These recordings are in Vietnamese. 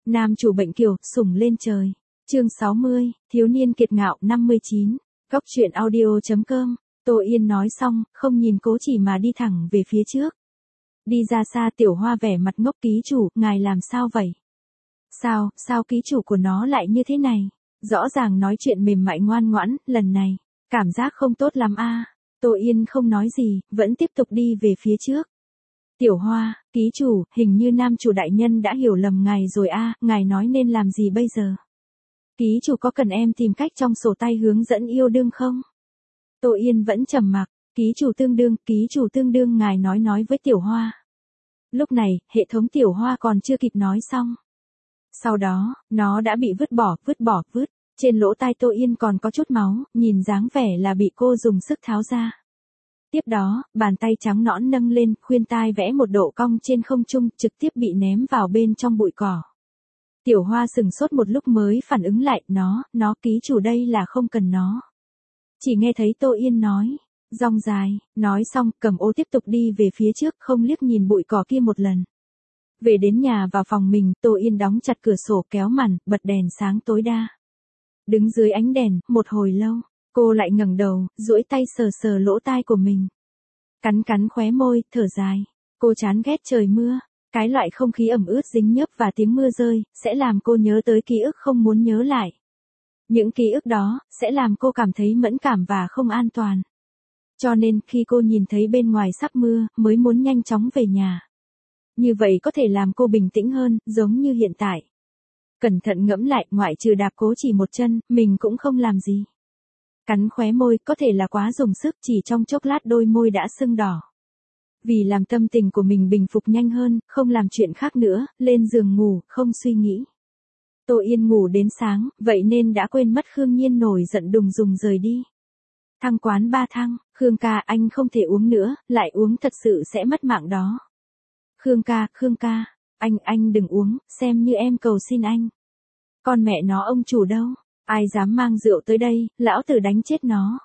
Nam chủ bệnh kiều, sủng lên trời. Chương 60, thiếu niên kiệt ngạo 59. Góc truyện audio.com. Tô Yên nói xong, không nhìn Cố Chỉ mà đi thẳng về phía trước. Đi ra xa Tiểu Hoa vẻ mặt ngốc, ký chủ, ngài làm sao vậy? Sao ký chủ của nó lại như thế này? Rõ ràng nói chuyện mềm mại ngoan ngoãn, lần này, cảm giác không tốt lắm a. Tô Yên không nói gì, vẫn tiếp tục đi về phía trước. Tiểu Hoa, ký chủ, hình như nam chủ đại nhân đã hiểu lầm ngài rồi a, ngài nói nên làm gì bây giờ? Ký chủ có cần em tìm cách trong sổ tay hướng dẫn yêu đương không? Tô Yên vẫn trầm mặc, ký chủ tương đương ngài nói với Tiểu Hoa. Lúc này, hệ thống Tiểu Hoa còn chưa kịp nói xong. Sau đó, nó đã bị vứt. Trên lỗ tai Tô Yên còn có chút máu, nhìn dáng vẻ là bị cô dùng sức tháo ra. Tiếp đó, bàn tay trắng nõn nâng lên, khuyên tai vẽ một độ cong trên không trung, trực tiếp bị ném vào bên trong bụi cỏ. Tiểu Hoa sừng sốt một lúc mới phản ứng lại, nó ký chủ đây là không cần nó. Chỉ nghe thấy Tô Yên nói, rong dài, nói xong, cầm ô tiếp tục đi về phía trước, không liếc nhìn bụi cỏ kia một lần. Về đến nhà vào phòng mình, Tô Yên đóng chặt cửa sổ, kéo màn, bật đèn sáng tối đa. Đứng dưới ánh đèn, một hồi lâu, cô lại ngẩng đầu, duỗi tay sờ lỗ tai của mình. Cắn khóe môi, thở dài. Cô chán ghét trời mưa. Cái loại không khí ẩm ướt dính nhớp và tiếng mưa rơi, sẽ làm cô nhớ tới ký ức không muốn nhớ lại. Những ký ức đó, sẽ làm cô cảm thấy mẫn cảm và không an toàn. Cho nên, khi cô nhìn thấy bên ngoài sắp mưa, mới muốn nhanh chóng về nhà. Như vậy có thể làm cô bình tĩnh hơn, giống như hiện tại. Cẩn thận ngẫm lại, ngoại trừ đạp Cố Chỉ một chân, mình cũng không làm gì. Cắn khóe môi, có thể là quá dùng sức, chỉ trong chốc lát đôi môi đã sưng đỏ. Vì làm tâm tình của mình bình phục nhanh hơn, không làm chuyện khác nữa, lên giường ngủ, không suy nghĩ. Tô Yên ngủ đến sáng, vậy nên đã quên mất Khương Nhiên nổi giận đùng đùng rời đi. Thăng quán 3 thăng, Khương ca, anh không thể uống nữa, lại uống thật sự sẽ mất mạng đó. Khương ca, anh đừng uống, xem như em cầu xin anh. Con mẹ nó ông chủ đâu, ai dám mang rượu tới đây, lão tử đánh chết nó.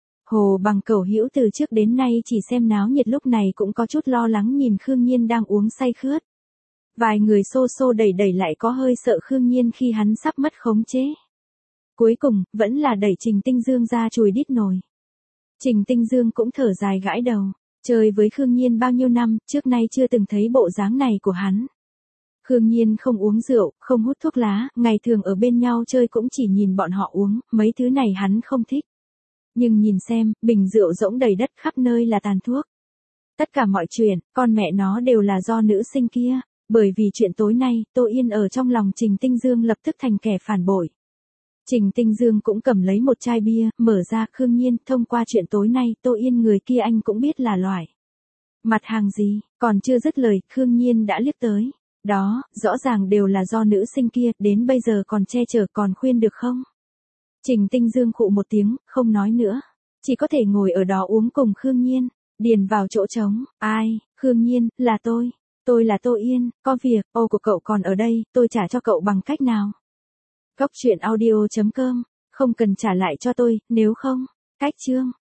Hồ Bằng Cẩu Hữu từ trước đến nay chỉ xem náo nhiệt, lúc này cũng có chút lo lắng nhìn Khương Nhiên đang uống say khướt. Vài người xô đẩy lại có hơi sợ Khương Nhiên khi hắn sắp mất khống chế. Cuối cùng, vẫn là đẩy Trình Tinh Dương ra chùi đít nồi. Trình Tinh Dương cũng thở dài gãi đầu. Chơi với Khương Nhiên bao nhiêu năm, trước nay chưa từng thấy bộ dáng này của hắn. Khương Nhiên không uống rượu, không hút thuốc lá, ngày thường ở bên nhau chơi cũng chỉ nhìn bọn họ uống, mấy thứ này hắn không thích. Nhưng nhìn xem, bình rượu rỗng đầy đất, khắp nơi là tàn thuốc. Tất cả mọi chuyện, con mẹ nó đều là do nữ sinh kia. Bởi vì chuyện tối nay, Tô Yên ở trong lòng Trình Tinh Dương lập tức thành kẻ phản bội. Trình Tinh Dương cũng cầm lấy một chai bia, mở ra, Khương Nhiên, thông qua chuyện tối nay, Tô Yên người kia anh cũng biết là loại mặt hàng gì, còn chưa dứt lời, Khương Nhiên đã liếc tới. Đó, rõ ràng đều là do nữ sinh kia, đến bây giờ còn che chở, còn khuyên được không? Trình Tinh Dương khụ một tiếng, không nói nữa. Chỉ có thể ngồi ở đó uống cùng Khương Nhiên. Điền vào chỗ trống. Ai? Khương Nhiên, là tôi. Tôi là Tô Yên, có việc, ô của cậu còn ở đây, tôi trả cho cậu bằng cách nào? Góc truyện audio.com. Không cần trả lại cho tôi, nếu không. Cách chương.